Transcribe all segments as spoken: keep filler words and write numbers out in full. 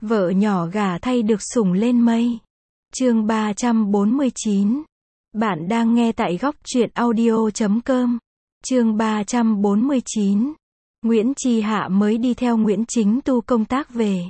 Vợ nhỏ gả thay được sủng lên mây. Chương ba trăm bốn mươi chín. Bạn đang nghe tại góc truyện audio chấm com. Chương ba trăm bốn mươi chín. Nguyễn Chi Hạ mới đi theo Nguyễn Chính Tu công tác về.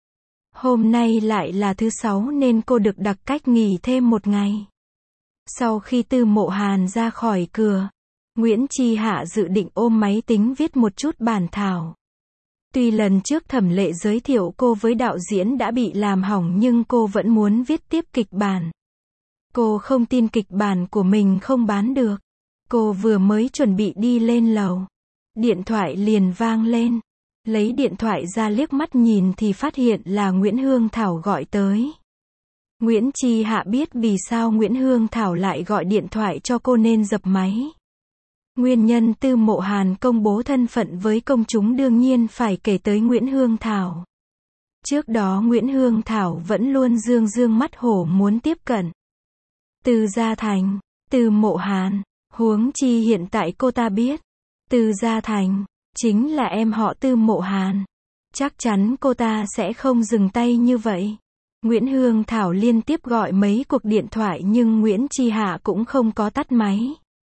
Hôm nay lại là thứ sáu nên cô được đặc cách nghỉ thêm một ngày. Sau khi Tư Mộ Hàn ra khỏi cửa, Nguyễn Chi Hạ dự định ôm máy tính viết một chút bản thảo. Tuy lần trước Thẩm Lệ giới thiệu cô với đạo diễn đã bị làm hỏng nhưng cô vẫn muốn viết tiếp kịch bản. Cô không tin kịch bản của mình không bán được. Cô vừa mới chuẩn bị đi lên lầu, điện thoại liền vang lên. Lấy điện thoại ra liếc mắt nhìn thì phát hiện là Nguyễn Hương Thảo gọi tới. Nguyễn Chi Hạ biết vì sao Nguyễn Hương Thảo lại gọi điện thoại cho cô nên dập máy. Nguyên nhân Tư Mộ Hàn công bố thân phận với công chúng đương nhiên phải kể tới Nguyễn Hương Thảo. Trước đó Nguyễn Hương Thảo vẫn luôn dương dương mắt hổ muốn tiếp cận Tư Gia Thành, Tư Mộ Hàn, huống chi hiện tại cô ta biết Tư Gia Thành chính là em họ Tư Mộ Hàn. Chắc chắn cô ta sẽ không dừng tay như vậy. Nguyễn Hương Thảo liên tiếp gọi mấy cuộc điện thoại nhưng Nguyễn Chi Hạ cũng không có tắt máy,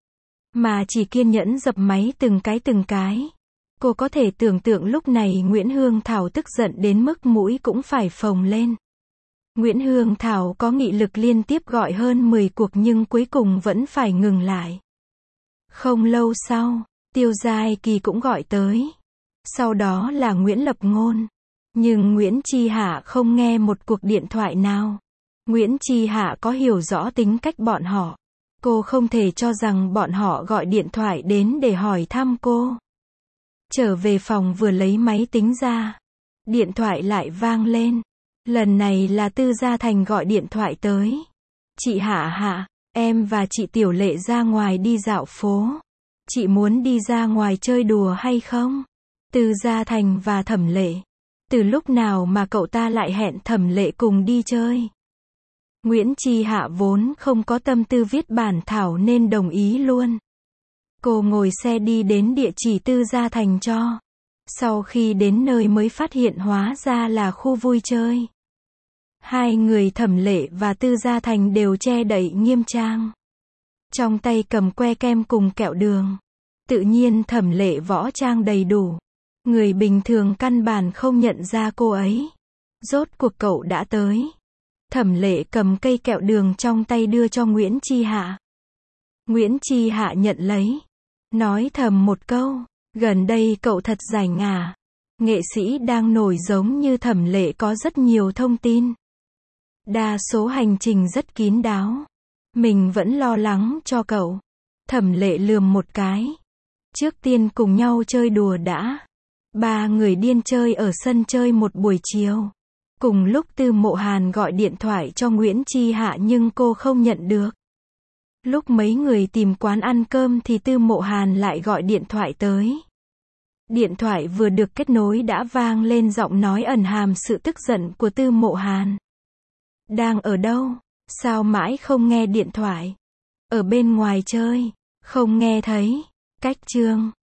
mà chỉ kiên nhẫn dập máy từng cái từng cái. Cô có thể tưởng tượng lúc này Nguyễn Hương Thảo tức giận đến mức mũi cũng phải phồng lên. Nguyễn Hương Thảo có nghị lực liên tiếp gọi hơn mười cuộc nhưng cuối cùng vẫn phải ngừng lại. Không lâu sau, Tiêu Giai Kỳ cũng gọi tới. Sau đó là Nguyễn Lập Ngôn. Nhưng Nguyễn Chi Hạ không nghe một cuộc điện thoại nào. Nguyễn Chi Hạ có hiểu rõ tính cách bọn họ. Cô không thể cho rằng bọn họ gọi điện thoại đến để hỏi thăm cô. Trở về phòng vừa lấy máy tính ra, điện thoại lại vang lên. Lần này là Tư Gia Thành gọi điện thoại tới. Chị Hạ Hạ, em và chị Tiểu Lệ ra ngoài đi dạo phố. Chị muốn đi ra ngoài chơi đùa hay không? Tư Gia Thành và Thẩm Lệ. Từ lúc nào mà cậu ta lại hẹn Thẩm Lệ cùng đi chơi? Nguyễn Chi Hạ vốn không có tâm tư viết bản thảo nên đồng ý luôn. Cô ngồi xe đi đến địa chỉ Tư Gia Thành cho. Sau khi đến nơi mới phát hiện hóa ra là khu vui chơi. Hai người Thẩm Lệ và Tư Gia Thành đều che đậy nghiêm trang. Trong tay cầm que kem cùng kẹo đường. Tự nhiên Thẩm Lệ võ trang đầy đủ. Người bình thường căn bản không nhận ra cô ấy. Rốt cuộc cậu đã tới. Thẩm Lệ cầm cây kẹo đường trong tay đưa cho Nguyễn Chi Hạ. Nguyễn Chi Hạ nhận lấy. Nói thầm một câu. Gần đây cậu thật rảnh à? Nghệ sĩ đang nổi giống như Thẩm Lệ có rất nhiều thông tin. Đa số hành trình rất kín đáo. Mình vẫn lo lắng cho cậu. Thẩm Lệ lườm một cái. Trước tiên cùng nhau chơi đùa đã. Ba người điên chơi ở sân chơi một buổi chiều. Cùng lúc Tư Mộ Hàn gọi điện thoại cho Nguyễn Chi Hạ nhưng cô không nhận được. Lúc mấy người tìm quán ăn cơm thì Tư Mộ Hàn lại gọi điện thoại tới. Điện thoại vừa được kết nối đã vang lên giọng nói ẩn hàm sự tức giận của Tư Mộ Hàn. Đang ở đâu? Sao mãi không nghe điện thoại? Ở bên ngoài chơi. Không nghe thấy. Cách chương.